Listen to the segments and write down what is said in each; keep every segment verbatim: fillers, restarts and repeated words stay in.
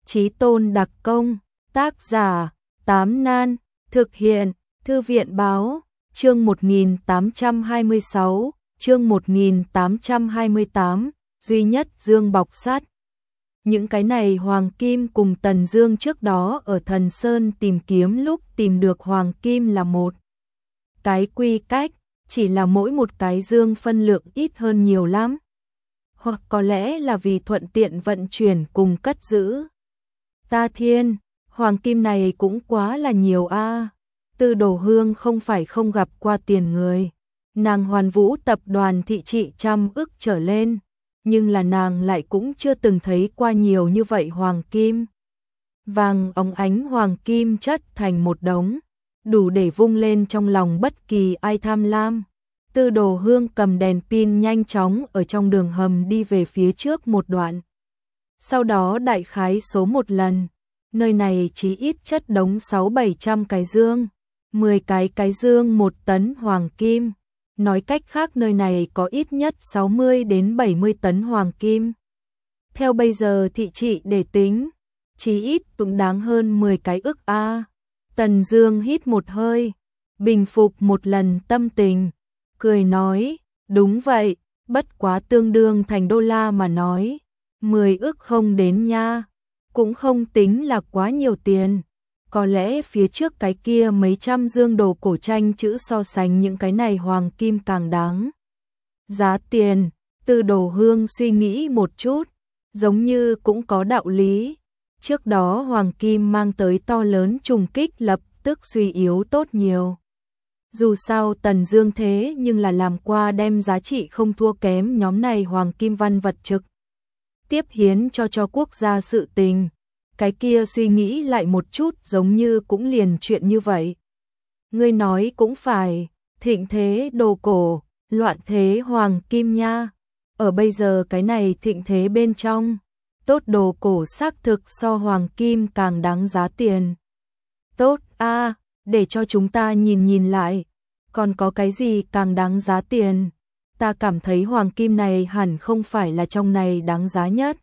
Chí Tôn đặc công, tác giả, Tám Nan, thực hiện, Thư viện báo, chương một nghìn tám trăm hai mươi sáu, chương một nghìn tám trăm hai mươi tám, duy nhất Dương bọc sắt. Những cái này hoàng kim cùng Tần Dương trước đó ở Thần Sơn tìm kiếm lúc tìm được hoàng kim là một cái quy cách, chỉ là mỗi một cái dương phân lượng ít hơn nhiều lắm. Hoặc có lẽ là vì thuận tiện vận chuyển cùng cất giữ. Ta thiên, hoàng kim này cũng quá là nhiều a. À. Tư Đồ Hương không phải không gặp qua tiền người. Nàng Hoàn Vũ tập đoàn thị trị trăm ức trở lên, nhưng là nàng lại cũng chưa từng thấy qua nhiều như vậy hoàng kim. Vàng óng ánh hoàng kim chất thành một đống, đủ để vung lên trong lòng bất kỳ ai tham lam. Tư Đồ Hương cầm đèn pin nhanh chóng ở trong đường hầm đi về phía trước một đoạn. Sau đó đại khái số một lần, nơi này chỉ ít chất đống sáu bảy trăm cái dương, mười cái cái dương một tấn hoàng kim. Nói cách khác nơi này có ít nhất sáu mươi đến bảy mươi tấn hoàng kim. Theo bây giờ thị trị để tính, chỉ ít cũng đáng hơn mười cái ức a. À. Tần Dương hít một hơi, bình phục một lần tâm tình, cười nói, đúng vậy, bất quá tương đương thành đô la mà nói, mười ức không đến nha, cũng không tính là quá nhiều tiền. Có lẽ phía trước cái kia mấy trăm dương đồ cổ tranh chữ so sánh những cái này hoàng kim càng đáng giá tiền. Tư Đồ Hương suy nghĩ một chút, giống như cũng có đạo lý. Trước đó hoàng kim mang tới to lớn trùng kích lập tức suy yếu tốt nhiều. Dù sao Tần Dương thế nhưng là làm qua đem giá trị không thua kém nhóm này hoàng kim văn vật trực tiếp hiến cho cho quốc gia sự tình. Cái kia suy nghĩ lại một chút giống như cũng liền chuyện như vậy. Ngươi nói cũng phải, thịnh thế đồ cổ, loạn thế hoàng kim nha. Ở bây giờ cái này thịnh thế bên trong, tốt đồ cổ xác thực so hoàng kim càng đáng giá tiền. Tốt a, à, để cho chúng ta nhìn nhìn lại, còn có cái gì càng đáng giá tiền? Ta cảm thấy hoàng kim này hẳn không phải là trong này đáng giá nhất.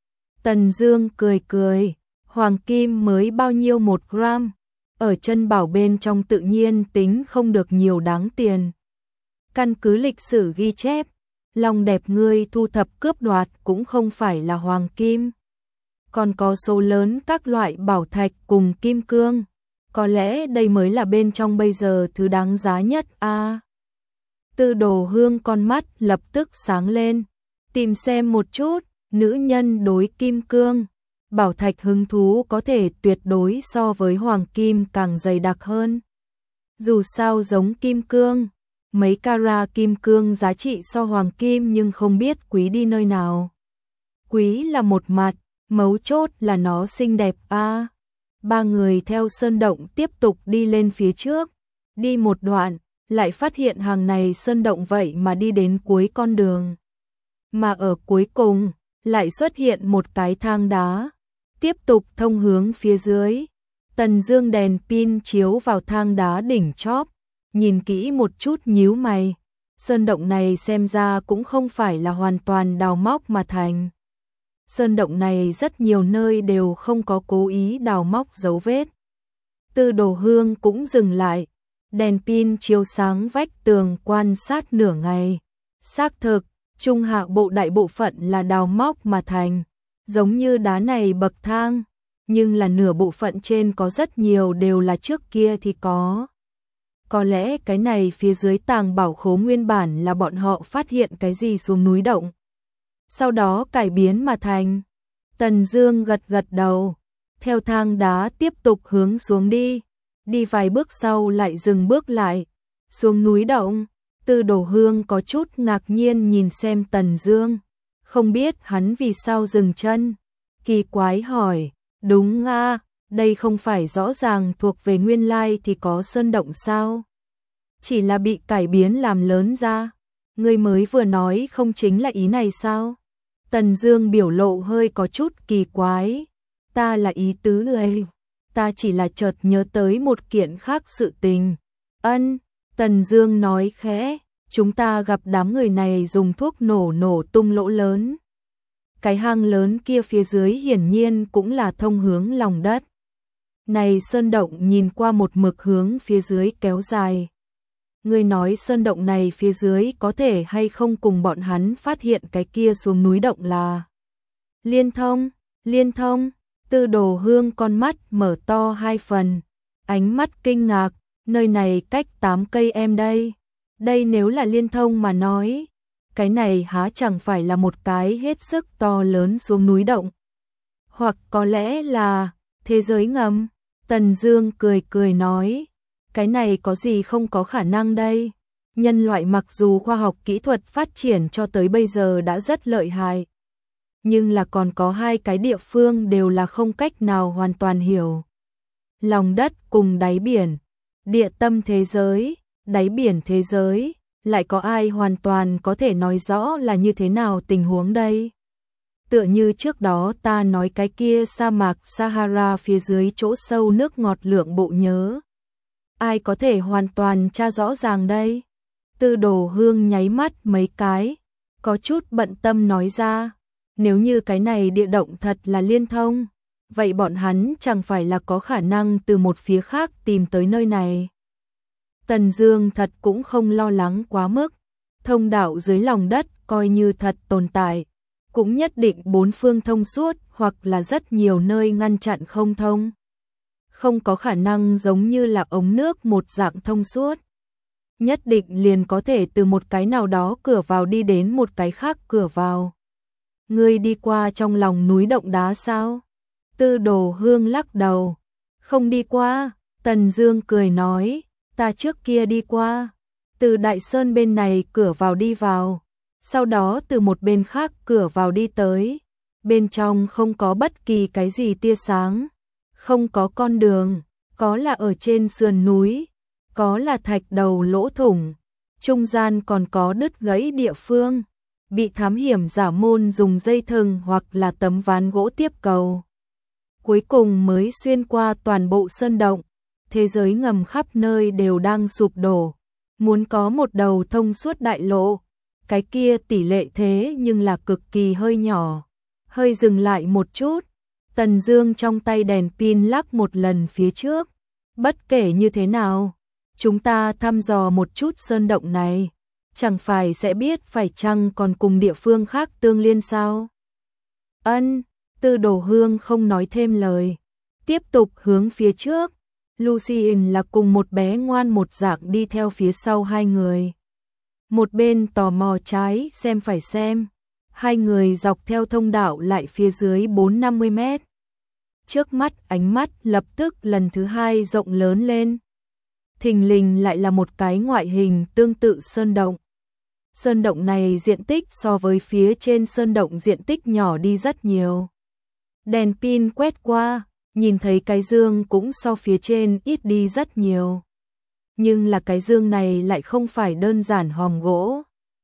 Tần Dương cười cười, hoàng kim mới bao nhiêu một gram, ở chân bảo bên trong tự nhiên tính không được nhiều đáng tiền. Căn cứ lịch sử ghi chép, long đẹp ngươi thu thập cướp đoạt cũng không phải là hoàng kim. Còn có số lớn các loại bảo thạch cùng kim cương, có lẽ đây mới là bên trong bây giờ thứ đáng giá nhất a. À. Tư Đồ Hương con mắt lập tức sáng lên, tìm xem một chút, nữ nhân đối kim cương, bảo thạch hứng thú có thể tuyệt đối so với hoàng kim càng dày đặc hơn. Dù sao giống kim cương, mấy carat kim cương giá trị so hoàng kim nhưng không biết quý đi nơi nào. Quý là một mặt, mấu chốt là nó xinh đẹp a. À. Ba người theo sơn động tiếp tục đi lên phía trước, đi một đoạn, lại phát hiện hàng này sơn động vậy mà đi đến cuối con đường. Mà ở cuối cùng, lại xuất hiện một cái thang đá, tiếp tục thông hướng phía dưới. Tần Dương đèn pin chiếu vào thang đá đỉnh chóp, nhìn kỹ một chút nhíu mày. Sơn động này xem ra cũng không phải là hoàn toàn đào móc mà thành. Sơn động này rất nhiều nơi đều không có cố ý đào móc dấu vết. Tư Đồ Hương cũng dừng lại, đèn pin chiếu sáng vách tường quan sát nửa ngày. Xác thực, trung hạ bộ đại bộ phận là đào móc mà thành, giống như đá này bậc thang, nhưng là nửa bộ phận trên có rất nhiều đều là trước kia thì có. Có lẽ cái này phía dưới tàng bảo khố nguyên bản là bọn họ phát hiện cái gì xuống núi động, sau đó cải biến mà thành. Tần Dương gật gật đầu, theo thang đá tiếp tục hướng xuống đi, đi vài bước sau lại dừng bước lại, xuống núi động. Tư Đồ Hương có chút ngạc nhiên nhìn xem Tần Dương, không biết hắn vì sao dừng chân, kỳ quái hỏi, đúng a, đây không phải rõ ràng thuộc về nguyên lai thì có sơn động sao? Chỉ là bị cải biến làm lớn ra, ngươi mới vừa nói không chính là ý này sao? Tần Dương biểu lộ hơi có chút kỳ quái, ta là ý tứ này, ta chỉ là chợt nhớ tới một kiện khác sự tình. Ân, Tần Dương nói khẽ, chúng ta gặp đám người này dùng thuốc nổ nổ tung lỗ lớn. cái hang lớn kia phía dưới hiển nhiên cũng là thông hướng lòng đất. Này sơn động nhìn qua một mực hướng phía dưới kéo dài. Ngươi nói sơn động này phía dưới có thể hay không cùng bọn hắn phát hiện cái kia xuống núi động là liên thông, liên thông, Tư Đồ Hương con mắt mở to hai phần, ánh mắt kinh ngạc, nơi này cách tám cây em đây. Đây nếu là liên thông mà nói, cái này há chẳng phải là một cái hết sức to lớn xuống núi động. Hoặc có lẽ là thế giới ngầm. Tần Dương cười cười nói, cái này có gì không có khả năng đây. Nhân loại mặc dù khoa học kỹ thuật phát triển cho tới bây giờ đã rất lợi hại, nhưng là còn có hai cái địa phương đều là không cách nào hoàn toàn hiểu. Lòng đất cùng đáy biển, địa tâm thế giới, đáy biển thế giới, lại có ai hoàn toàn có thể nói rõ là như thế nào tình huống đây? Tựa như trước đó ta nói cái kia sa mạc Sahara phía dưới chỗ sâu nước ngọt lượng bộ nhớ. Ai có thể hoàn toàn tra rõ ràng đây? Tư Đồ Hương nháy mắt mấy cái, có chút bận tâm nói ra, nếu như cái này địa động thật là liên thông, vậy bọn hắn chẳng phải là có khả năng từ một phía khác tìm tới nơi này. Tần Dương thật cũng không lo lắng quá mức, thông đạo dưới lòng đất coi như thật tồn tại, cũng nhất định bốn phương thông suốt hoặc là rất nhiều nơi ngăn chặn không thông. Không có khả năng giống như là ống nước một dạng thông suốt. Nhất định liền có thể từ một cái nào đó cửa vào đi đến một cái khác cửa vào. Ngươi đi qua trong lòng núi động đá sao? Tư Đồ Hương lắc đầu. Không đi qua, Tần Dương cười nói, ta trước kia đi qua. Từ Đại Sơn bên này cửa vào đi vào, sau đó từ một bên khác cửa vào đi tới. Bên trong không có bất kỳ cái gì tia sáng, không có con đường, có là ở trên sườn núi, có là thạch đầu lỗ thủng, trung gian còn có đứt gãy địa phương, bị thám hiểm giả môn dùng dây thừng hoặc là tấm ván gỗ tiếp cầu. Cuối cùng mới xuyên qua toàn bộ sơn động, thế giới ngầm khắp nơi đều đang sụp đổ, muốn có một đầu thông suốt đại lộ, cái kia tỷ lệ thế nhưng là cực kỳ hơi nhỏ. Hơi dừng lại một chút, Tần Dương trong tay đèn pin lắc một lần phía trước. Bất kể như thế nào, chúng ta thăm dò một chút sơn động này, chẳng phải sẽ biết phải chăng còn cùng địa phương khác tương liên sao? Ân, Tư Đồ Hương không nói thêm lời, tiếp tục hướng phía trước. Lucien là cùng một bé ngoan một dạng đi theo phía sau hai người. Một bên tò mò trái xem phải xem. Hai người dọc theo thông đạo lại phía dưới bốn năm mươi mét. Trước mắt ánh mắt lập tức lần thứ hai rộng lớn lên. Thình lình lại là một cái ngoại hình tương tự sơn động. Sơn động này diện tích so với phía trên sơn động diện tích nhỏ đi rất nhiều. Đèn pin quét qua, nhìn thấy cái dương cũng so phía trên ít đi rất nhiều. Nhưng là cái dương này lại không phải đơn giản hòm gỗ,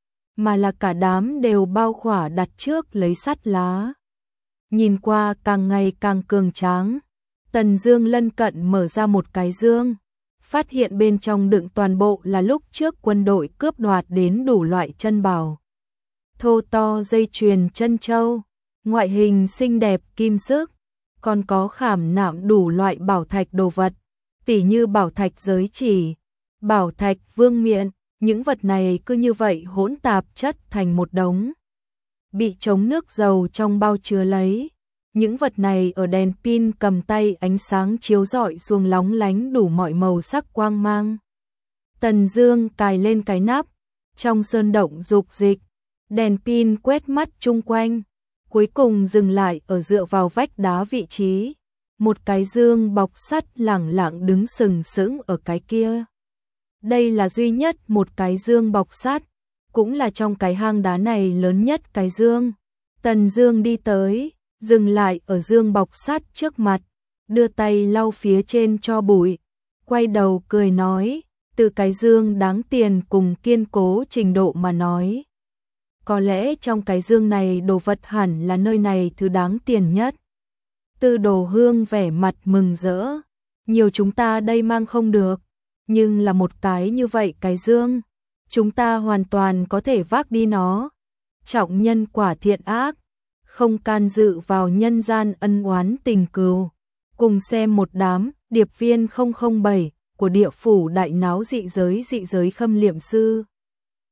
mà là cả đám đều bao khỏa đặt trước lấy sắt lá. Nhìn qua càng ngày càng cường tráng. Tần Dương lân cận mở ra một cái dương, phát hiện bên trong đựng toàn bộ là lúc trước quân đội cướp đoạt đến đủ loại chân bảo. Thô to dây chuyền chân châu, ngoại hình xinh đẹp kim sức, còn có khảm nạm đủ loại bảo thạch đồ vật, tỉ như bảo thạch giới chỉ, bảo thạch vương miện. Những vật này cứ như vậy hỗn tạp chất thành một đống, bị chống nước dầu trong bao chứa lấy. Những vật này ở đèn pin cầm tay ánh sáng chiếu rọi xuống lóng lánh đủ mọi màu sắc quang mang. Tần Dương cài lên cái nắp, trong sơn động dục dịch, đèn pin quét mắt chung quanh, cuối cùng dừng lại ở dựa vào vách đá vị trí. Một cái dương bọc sắt lẳng lặng đứng sừng sững ở cái kia. Đây là duy nhất một cái dương bọc sắt, cũng là trong cái hang đá này lớn nhất cái dương. Tần Dương đi tới, dừng lại ở dương bọc sắt trước mặt, đưa tay lau phía trên cho bụi, quay đầu cười nói, từ cái dương đáng tiền cùng kiên cố trình độ mà nói, có lẽ trong cái dương này đồ vật hẳn là nơi này thứ đáng tiền nhất. Tư Đồ Hương vẻ mặt mừng rỡ, nhiều chúng ta đây mang không được, nhưng là một cái như vậy cái dương, chúng ta hoàn toàn có thể vác đi nó. Trọng nhân quả thiện ác, không can dự vào nhân gian ân oán tình cừu. Cùng xem một đám điệp viên không không bảy của địa phủ đại náo dị giới dị giới khâm liệm sư.